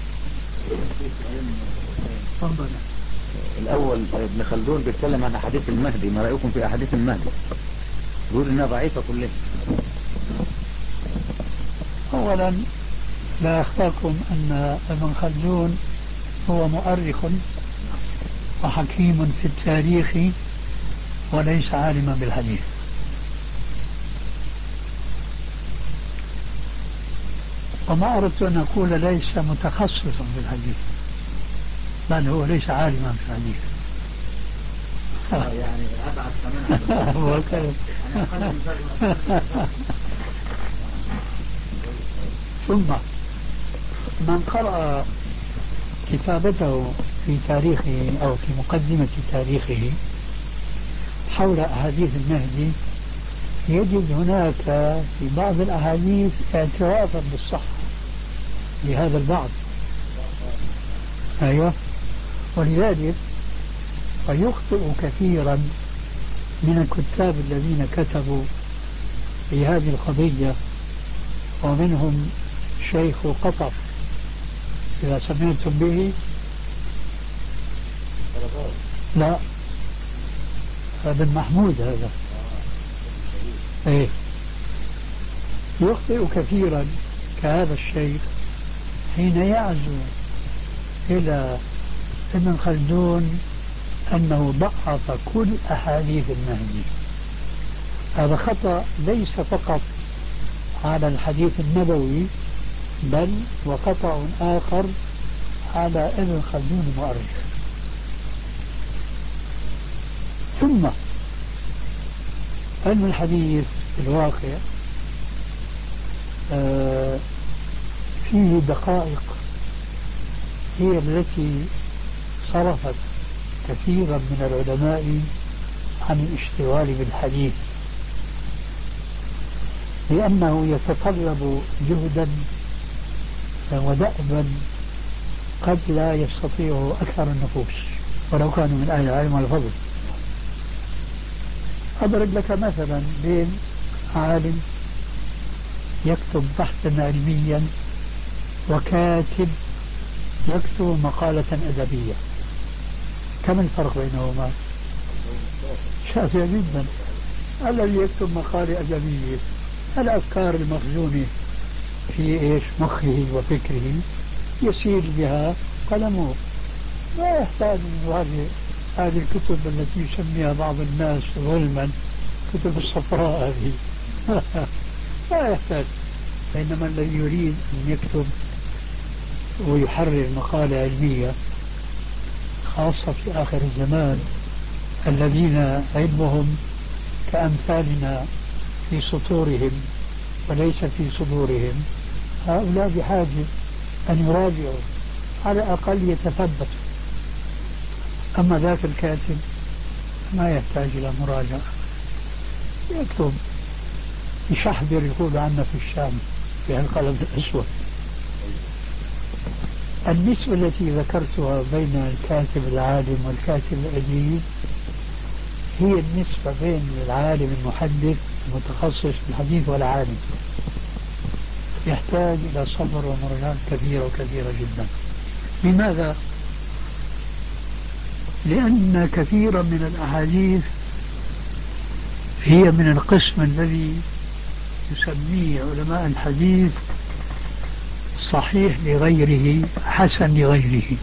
تفضل.
الأول ابن خلدون بيتكلم عن أحاديث المهدي، ما رأيكم في أحاديث المهدي؟ يقول إنها ضعيفة كلها.
أولا لا أخفاكم أن ابن خلدون هو مؤرخ وحكيم في التاريخ وليس عالما بالحديث، وما أردت أن أقول ليس متخصصا في الحديث، بل هو ليس عالما في الحديث.
يعني أبعد كمان.
ثم من قرأ كتابته في تاريخه أو في مقدمة تاريخه حول أحاديث المهدي يجد هناك في بعض الأحاديث اعترافا بالصحة لهذا البعض. أيوة. ولذلك فيخطئ كثيرا من الكتاب الذين كتبوا في هذه القضية، ومنهم شيخ قطر إذا سمعتم به. لا، بن محمود هذا. إيه. يخطئ كثيرا كهذا الشيخ حين يعزو إلى ابن خلدون أنه ضعف كل أحاديث المهدي. هذا خطأ ليس فقط على الحديث النبوي، بل وخطأ آخر على ابن خلدون المؤرخ. ثم علم الحديث في الواقع فيه دقائق هي التي صرفت كثيرا من العلماء عن الاشتغال بالحديث، لأنه يتطلب جهدا ودأبا قد لا يستطيعه أكثر النفوس ولو كانوا من أهل العلم والفضل. أضرب لك مثلا بين عالم يكتب بحثا علميا وكاتب يكتب مقالة أدبية، كم الفرق بينهما؟ شاسع جدا. الذي يكتب مقالة أدبية الأفكار المخزونة في مخه وفكره يسير بها قلمه، لا يحتاج هذه الكتب التي يسميها بعض الناس ظلما كتب الصفراء هذه. لا يحتاج. بينما الذي يريد أن يكتب ويحرر مقالة علمية خاصة في آخر الزمان، الذين علمهم كأمثالنا في سطورهم وليس في صدورهم، هؤلاء بحاجة أن يراجعوا على الأقل يتثبتوا. أما ذاك الكاتب ما يحتاج إلى مراجعة، يكتب يشحذر يقول عنا في الشام بهالقلم الأسود. النسبة التي ذكرتها بين الكاتب العالم والكاتب الأديب هي النسبة بين العالم المحدث المتخصص في الحديث والعالم، يحتاج إلى صبر ومراجعة كثيرة وكثيرة جدا. لماذا؟ لأن كثيرا من الأحاديث هي من القسم الذي يسميه علماء الحديث صحيح لغيره حسن لغيره.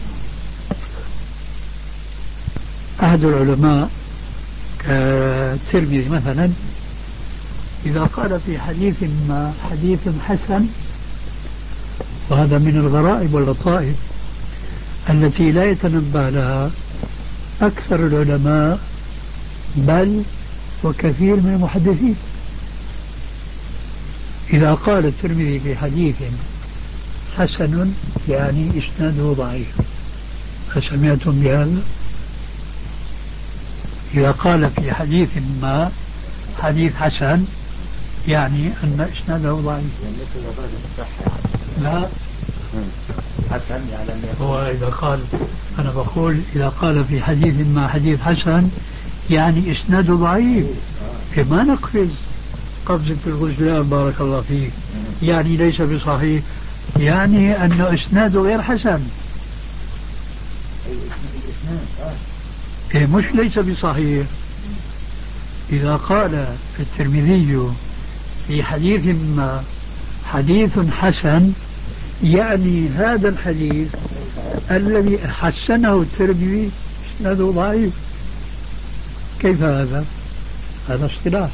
أحد العلماء كالترمذي مثلا إذا قال في حديث ما حديث حسن، وهذا من الغرائب واللطائف التي لا يتنبه لها أكثر العلماء بل وكثير من المحدثين، إذا قال الترمذي في حديث حسن يعني إسناده ضعيف. فسمعتم بهذا؟ إذا قال في حديث ما حديث حسن يعني أن إسناده ضعيف. لا
حسن يعني
هو إذا قال، أنا بقول إذا قال في حديث ما حديث حسن يعني إسناده ضعيف. ما نقفز قفزة الغزلان بارك الله فيك، يعني ليس بصحيح، يعني أن إسناده غير حسن. مش ليس بصحيح. إذا قال الترمذي في حديث ما حديث حسن يعني هذا الحديث الذي حسنه الترمذي إسناده ضعيف. كيف هذا؟ هذا اصطلاح،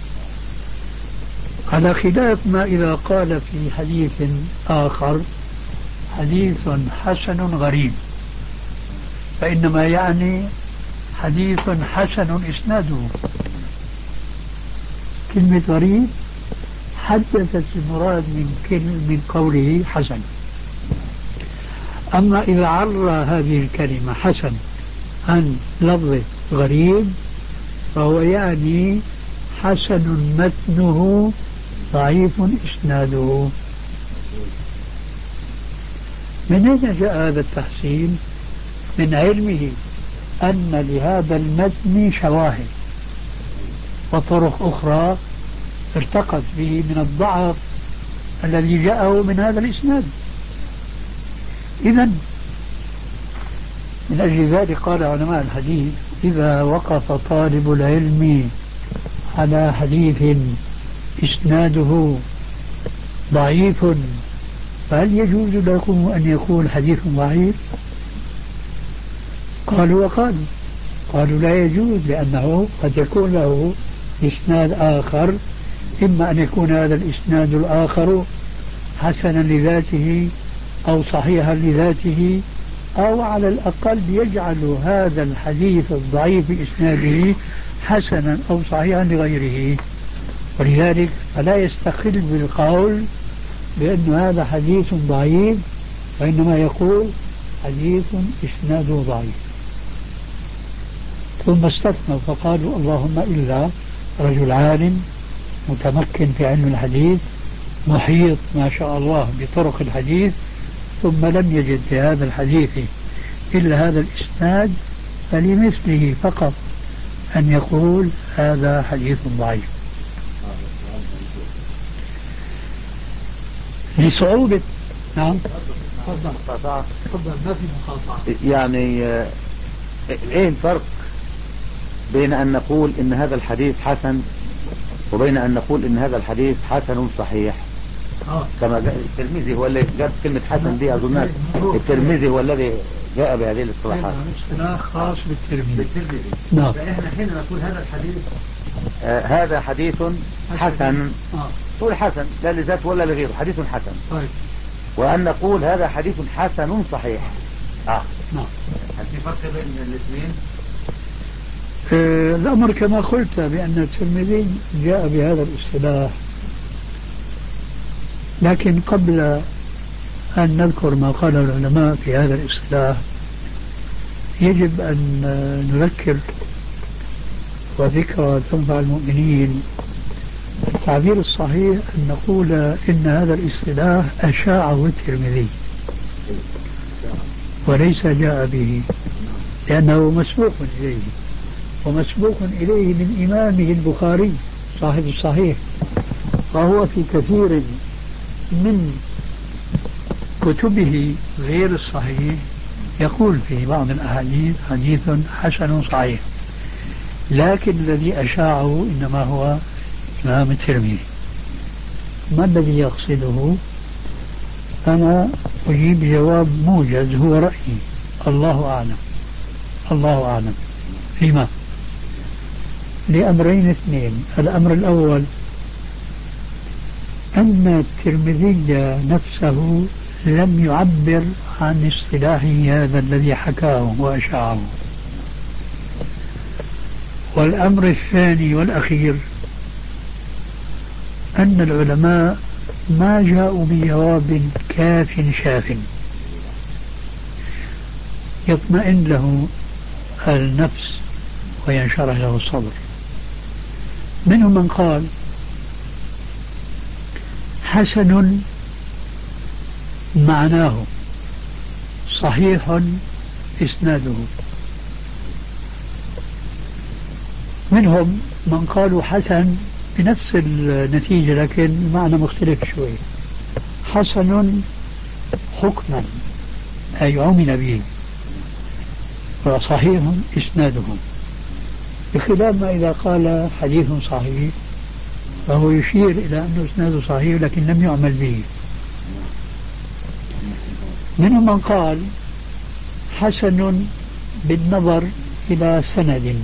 على خلاف ما إذا قال في حديث آخر حديث حسن غريب، فإنما يعني حديث حسن إسناده. كلمة غريب حدثت المراد من قوله حسن. أما إذا عرى هذه الكلمة حسن عن لفظ غريب فهو يعني حسن متنه ضعيف إسناده. من أين جاء هذا التحسين؟ من علمه أن لهذا المتن شواهد وطرق أخرى ارتقت به من الضعف الذي جاءه من هذا الإسناد. إذن من أجل ذلك قال علماء الحديث إذا وقف طالب العلم على حديث إسناده ضعيف فهل يجوز لكم أن يكون حديث ضعيف؟ قالوا وقالوا. قالوا لا يجوز، لأنه قد يكون له إسناد آخر، إما أن يكون هذا الإسناد الآخر حسنا لذاته أو صحيحا لذاته، أو على الأقل يجعل هذا الحديث الضعيف بإسناده حسنا أو صحيحا لغيره. ولذلك فلا يستقل بالقول بأن هذا حديث ضعيف، وإنما يقول حديث إسناده ضعيف. ثم استثنوا فقالوا اللهم إلا رجل عالم متمكن في علم الحديث محيط ما شاء الله بطرق الحديث ثم لم يجد في هذا الحديث إلا هذا الإسناد، فلمثله فقط أن يقول هذا حديث ضعيف لصعوبة. نعم تفضل ما في مقاطعة.
يعني ايه الفرق بين ان نقول ان هذا الحديث حسن وبين ان نقول ان هذا الحديث حسن صحيح؟ كما جاء الترمذي هو اللي جاب كلمة حسن دي أظن الترمذي هو الذي جاء بهذه الاصطلاحات.
اصطلاح خاص بالترمذي.
نعم. فإحنا حين نقول هذا الحديث هذا حديث حسن تقول حسن لا لذات ولا لغيره، حديث حسن.
طيب.
وأن نقول هذا حديث حسن صحيح.
نعم.
هل في فرق بين الاثنين؟
الأمر كما قلت بأن الترمذي جاء بهذا الاصطلاح، لكن قبل أن نذكر ما قاله العلماء في هذا الاصطلاح يجب أن نذكر وذكرى تنفع المؤمنين. التعبير الصحيح أن نقول إن هذا الاصطلاح أشاعه الترمذي وليس جاء به، لأنه مسبوق إليه، ومسبوق إليه من إمامه البخاري صاحب الصحيح، وهو في كثير من كتبه غير الصحيح يقول في بعض الأحاديث حديث حسن صحيح، لكن الذي أشاعه إنما هو الإمام الترمذي. ما الذي يقصده؟ أنا أجيب جواب موجز هو رأيي، الله أعلم. الله أعلم. لما؟ لأمرين اثنين. الأمر الأول أن الترمذي نفسه لم يعبر عن اصطلاحه هذا الذي حكاه وأشاعه. والأمر الثاني والأخير أن العلماء ما جاءوا بجواب كاف شاف يطمئن له النفس وينشرح له الصدر. منهم من قال حسن معناه صحيح إسناده، منهم من قالوا حسن بنفس النتيجة لكن المعنى مختلف شوي، حسن حكما أي عمل به، وصحيح إسناده، بخلاف ما إذا قال حديث صحيح فهو يشير إلى أنه إسناده صحيح لكن لم يعمل به. منهم من قال حسن بالنظر إلى سند،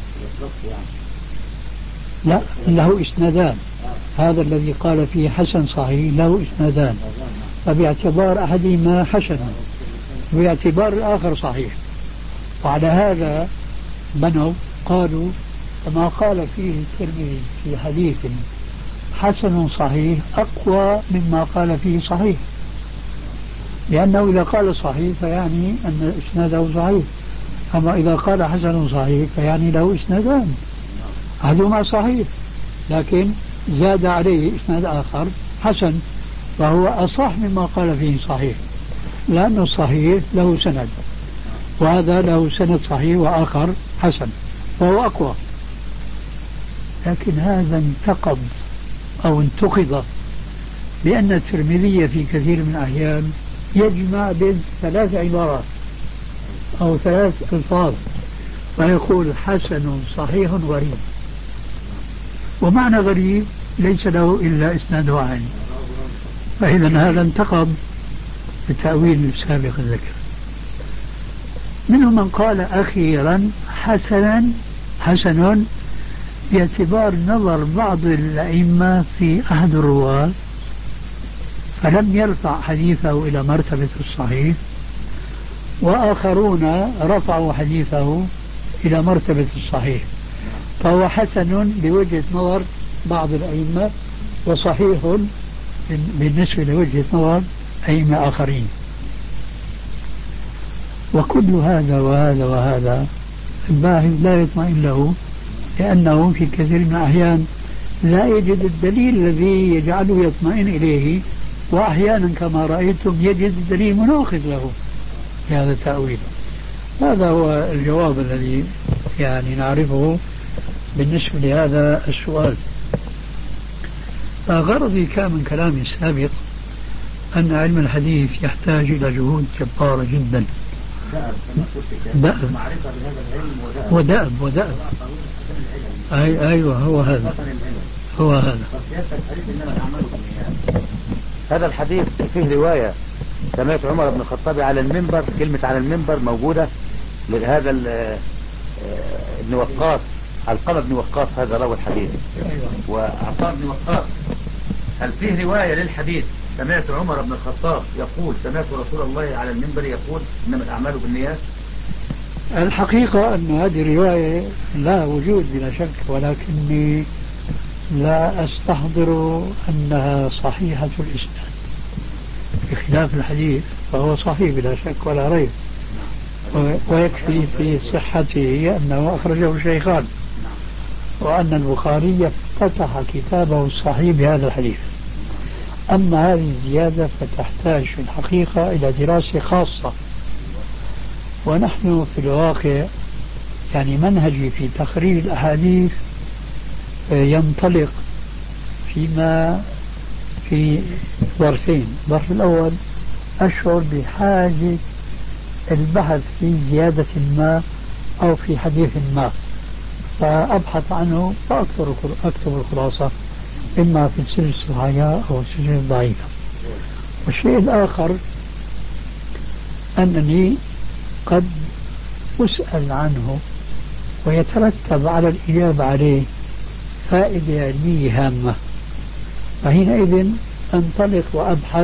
لا له إسنادان، هذا الذي قال فيه حسن صحيح له إسنادان، فباعتبار أحدهما حسن وباعتبار الآخر صحيح. وعلى هذا بنوا قالوا كما قال فيه الترمذي في حديث حسن صحيح أقوى مما قال فيه صحيح، لأنه إذا قال صحيح فيعني أن إسناده صحيح، أما إذا قال حسن صحيح فيعني له إسنادان، أحدهما صحيح لكن زاد عليه إسناد آخر حسن، فهو أصح مما قال فيه صحيح، لأن الصحيح له سند وهذا له سند صحيح وآخر حسن فهو أقوى. لكن هذا انتقد أو انتقد بأن الترمذي في كثير من الأحيان يجمع بين ثلاث عبارات أو ثلاث ألفاظ فيقول حسن صحيح غريب، ومعنى غريب ليس له إلا إسناد واحد، فإذا هذا انتقد بالتأويل السابق الذكر. منهم من قال أخيرا حسن باعتبار نظر بعض الأئمة في أحد الرواة فلم يرفع حديثه إلى مرتبة الصحيح، وآخرون رفعوا حديثه إلى مرتبة الصحيح، فهو حسن بوجهة نظر بعض الأئمة وصحيح بالنسبة لوجهة نظر أئمة آخرين. وكل هذا وهذا وهذا الباحث لا يطمئن له، لأنه في كثير من الأحيان لا يجد الدليل الذي يجعله يطمئن إليه، وأحيانا كما رأيتم يجد الدليل مناقض له في هذا التأويل. هذا هو الجواب الذي يعني نعرفه بالنسبة لهذا السؤال. فغرضي كان من كلامي السابق أن علم الحديث يحتاج إلى جهود جبارة جدا، دأب ودأب أيوة هو هذا
هذا الحديث فيه رواية سمعت عمر بن الخطاب على المنبر، كلمة على المنبر موجودة لهذا ابن وقاص، علقمة بن وقاص هذا روى الحديث. وعطاء بن وقاص هل فيه رواية للحديث سمعت عمر بن الخطاب يقول سمعت رسول الله على المنبر يقول إنما الأعمال بالنيات؟
الحقيقة أن هذه الرواية لا وجود بلا شك، ولكني لا أستحضر أنها صحيحة الإسناد، بخلاف الحديث فهو صحيح بلا شك ولا ريب، ويكفي في صحته أنه أخرجه الشيخان، وأن البخاري افتتح كتابه الصحيح بهذا الحديث. أما هذه الزيادة فتحتاج في الحقيقة إلى دراسة خاصة، ونحن في الواقع يعني منهجي في تخريج الأحاديث ينطلق فيما في ظرفين. الظرف الأول أشعر بحاجة البحث في زيادة ما أو في حديث ما، فأبحث عنه وأكتب الخلاصة إما في السلسلة الصحيحة أو السلسلة الضعيفة. والشيء الآخر أنني قد أسأل عنه ويترتب على الإجابة عليه فائدة علمية هامة، فحينئذ أنطلق وأبحث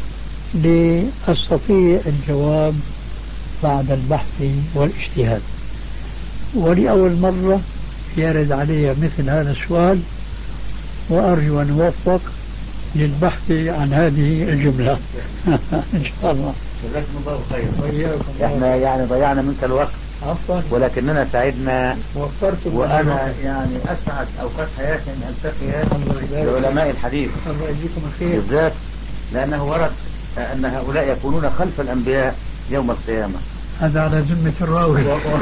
لأستطيع الجواب بعد البحث والاجتهاد. ولأول مرة يرد علي مثل هذا السؤال، وأرجو أن أوفق للبحث عن هذه الجملة إن شاء الله.
جزاكم الله خير. احنا يعني ضيعنا منك الوقت عفوا، ولكننا سعدنا وأنا يعني أسعد أوقات حياتي أن ألتقي بعلماء الحديث.
الله يجزيكم الخير.
بالذات لأنه ورد أن هؤلاء يكونون خلف الأنبياء يوم القيامة.
هذا على ذمة الراوي.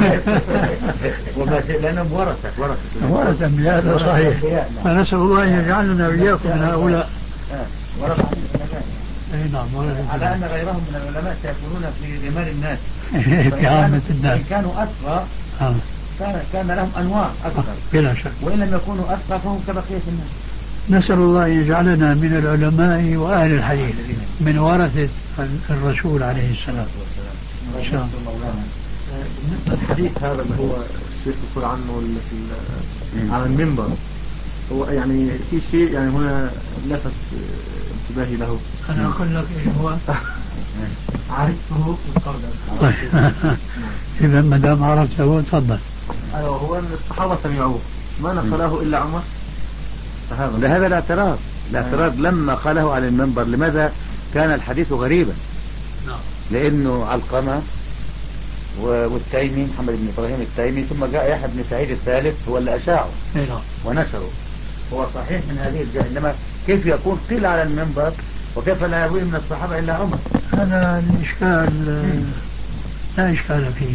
لأنهم ورثة
أنبياء، هذا صحيح. فنسأل الله أن يجعلنا وإياكم من هؤلاء.
ورثة عن العلماء.
أي نعم.
على أن غيرهم من العلماء سيكونون في جمال الناس.
في عامة الناس.
إن كانوا أتقى كان لهم أنوار أكثر
بلا شك.
وإن لم يكونوا أتقى فهم كبقية الناس.
نسأل الله أن يجعلنا من العلماء وأهل الحديث، من ورثة الرسول عليه السلام. إن شاء الله.
بالنسبة للحديث هذا اللي هو الشيخ يقول عنه على المنبر، هو يعني في شيء يعني هنا لفت انتباهي له.
أنا أقول لك إيش هو. عرفته
طيب.
إذا ما دام عرفته تفضل.
أيوه، هو أن الصحابة سمعوه ما نقله إلا عمر.
هذا الاعتراض لما قاله على المنبر. لماذا كان الحديث غريبا؟ لأنه علقمة والتيمي محمد بن إبراهيم التيمي، ثم جاء يحيى بن سعيد الثالث هو اللي أشاعه ونشره. هو صحيح من هذه الجهة، إنما كيف يكون قيل على المنبر وكيف لا يروي من الصحابة إلا عمر؟
هذا الإشكال لا إشكال فيه،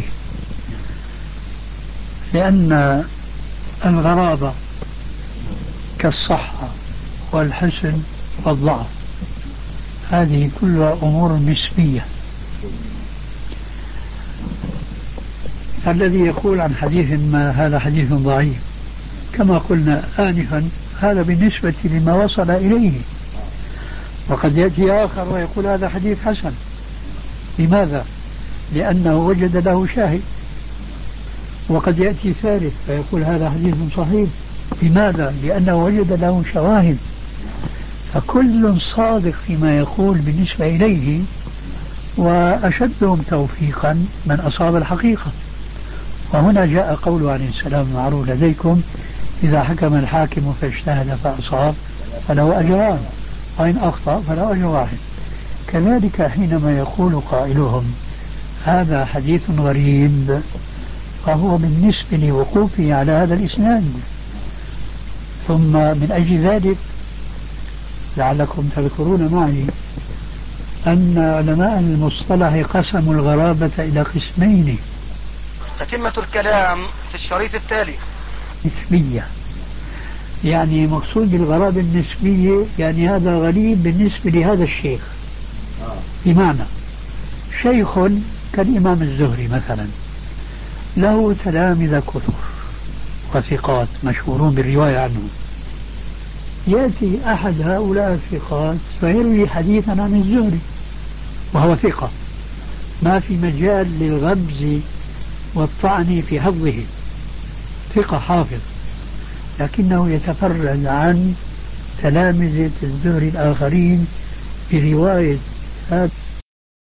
لأن الغرابة كالصحة والحسن والضعف هذه كلها أمور نسبية. الذي يقول عن حديث ما هذا حديث ضعيف كما قلنا آنفا هذا بالنسبة لما وصل إليه، وقد يأتي آخر ويقول هذا حديث حسن. لماذا؟ لأنه وجد له شاهد. وقد يأتي ثالث فيقول هذا حديث صحيح. لماذا؟ لأنه وجد له شواهد. فكل صادق فيما يقول بالنسبة إليه، وأشدهم توفيقا من أصاب الحقيقة. وهنا جاء قوله عليه السلام معروف لديكم: إذا حكم الحاكم فاجتهد فأصاب فله أجران، وإن أخطأ فله أجر واحد. كذلك حينما يقول قائلهم هذا حديث غريب، فهو بالنسبة لوقوفه على هذا الإسناد. ثم من أجل ذلك لعلكم تذكرون معي أن علماء المصطلح قسموا الغرابة إلى قسمين.
تتمة الكلام في الشريط التالي.
نسبية، يعني مقصود بالغرابة النسبية يعني هذا غريب بالنسبة لهذا الشيخ. بمعنى شيخ كالإمام الزهري مثلا له تلامذة كثر وثقات مشهورون بالرواية عنه، يأتي أحد هؤلاء الثقات فيروي حديثا عن الزهري وهو ثقة، ما في مجال للغمز والطعن في حفظه، ثقة حافظ، لكنه يتفرد عن تلامذة الزهري الآخرين برواية هذا